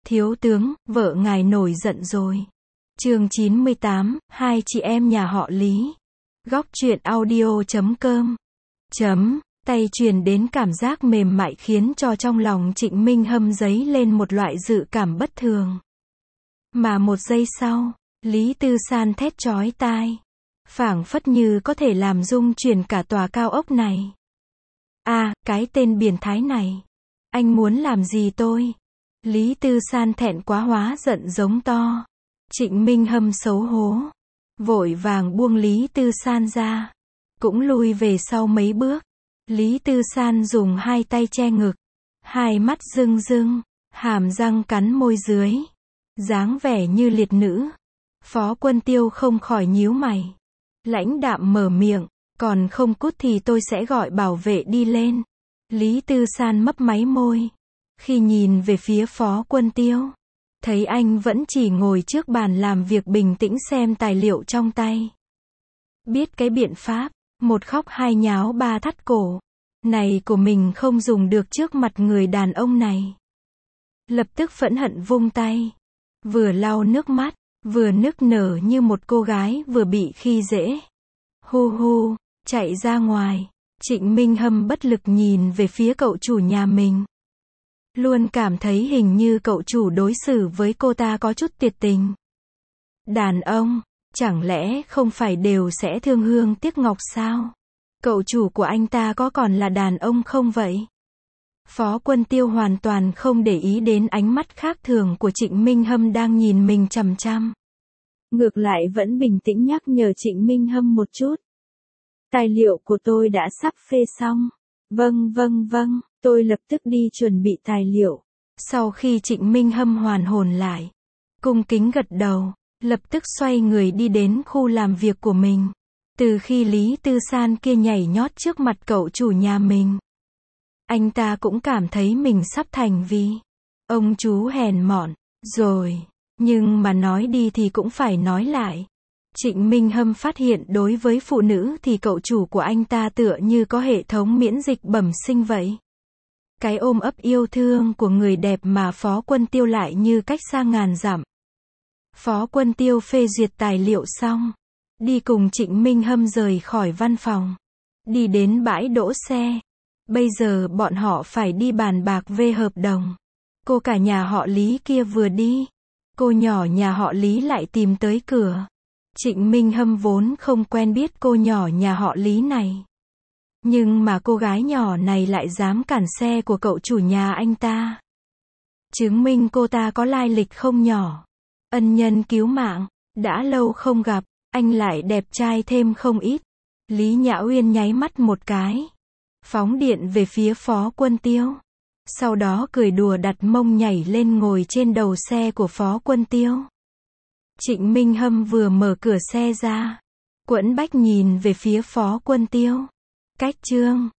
Thiếu tướng, vợ ngài nổi giận rồi. Chương 98, hai chị em nhà họ Lý. Góc truyện audio.com. Tay truyền đến cảm giác mềm mại khiến cho trong lòng Trịnh Minh Hâm dấy lên một loại dự cảm bất thường. Mà một giây sau, Lý Tư San thét chói tai. Phảng phất như có thể làm rung chuyển cả tòa cao ốc này. Cái tên biến thái này. Anh muốn làm gì tôi? Lý Tư San thẹn quá hóa giận giống to. Trịnh Minh Hâm xấu hổ. Vội vàng buông Lý Tư San ra. Cũng lùi về sau mấy bước. Lý Tư San dùng hai tay che ngực. Hai mắt rưng rưng. Hàm răng cắn môi dưới. Dáng vẻ như liệt nữ. Phó Quân Tiêu không khỏi nhíu mày. Lãnh đạm mở miệng. Còn không cút thì tôi sẽ gọi bảo vệ đi lên. Lý Tư San mấp máy môi. Khi nhìn về phía Phó Quân Tiêu, thấy anh vẫn chỉ ngồi trước bàn làm việc bình tĩnh xem tài liệu trong tay. Biết cái biện pháp, một khóc hai nháo ba thắt cổ, này của mình không dùng được trước mặt người đàn ông này. Lập tức phẫn hận vung tay, vừa lau nước mắt, vừa nức nở như một cô gái vừa bị khi dễ. Hu hu, chạy ra ngoài. Trịnh Minh Hâm bất lực nhìn về phía cậu chủ nhà mình. Luôn cảm thấy hình như cậu chủ đối xử với cô ta có chút tuyệt tình. Đàn ông, chẳng lẽ không phải đều sẽ thương hương tiếc ngọc sao? Cậu chủ của anh ta có còn là đàn ông không vậy? Phó Quân Tiêu hoàn toàn không để ý đến ánh mắt khác thường của Trịnh Minh Hâm đang nhìn mình chằm chằm. Ngược lại vẫn bình tĩnh nhắc nhở Trịnh Minh Hâm một chút. Tài liệu của tôi đã sắp phê xong. Vâng, tôi lập tức đi chuẩn bị tài liệu. Sau khi Trịnh Minh Hâm hoàn hồn lại, cung kính gật đầu, lập tức xoay người đi đến khu làm việc của mình. Từ khi Lý Tư San kia nhảy nhót trước mặt cậu chủ nhà mình, anh ta cũng cảm thấy mình sắp thành vì ông chú hèn mọn rồi. Nhưng mà nói đi thì cũng phải nói lại. Trịnh Minh Hâm phát hiện đối với phụ nữ thì cậu chủ của anh ta tựa như có hệ thống miễn dịch bẩm sinh vậy. Cái ôm ấp yêu thương của người đẹp mà Phó Quân Tiêu lại như cách xa ngàn dặm. Phó Quân Tiêu phê duyệt tài liệu xong, đi cùng Trịnh Minh Hâm rời khỏi văn phòng, đi đến bãi đỗ xe. Bây giờ bọn họ phải đi bàn bạc về hợp đồng. Cô cả nhà họ Lý kia vừa đi, cô nhỏ nhà họ Lý lại tìm tới cửa. Trịnh Minh Hâm vốn không quen biết cô nhỏ nhà họ Lý này. Nhưng mà cô gái nhỏ này lại dám cản xe của cậu chủ nhà anh ta. Chứng minh cô ta có lai lịch không nhỏ. Ân nhân cứu mạng, đã lâu không gặp, anh lại đẹp trai thêm không ít. Lý Nhã Uyên nháy mắt một cái. Phóng điện về phía Phó Quân Tiêu. Sau đó cười đùa đặt mông nhảy lên ngồi trên đầu xe của Phó Quân Tiêu. Trịnh Minh Hâm vừa mở cửa xe ra. Quẫn bách nhìn về phía Phó Quân Tiêu. Cách chương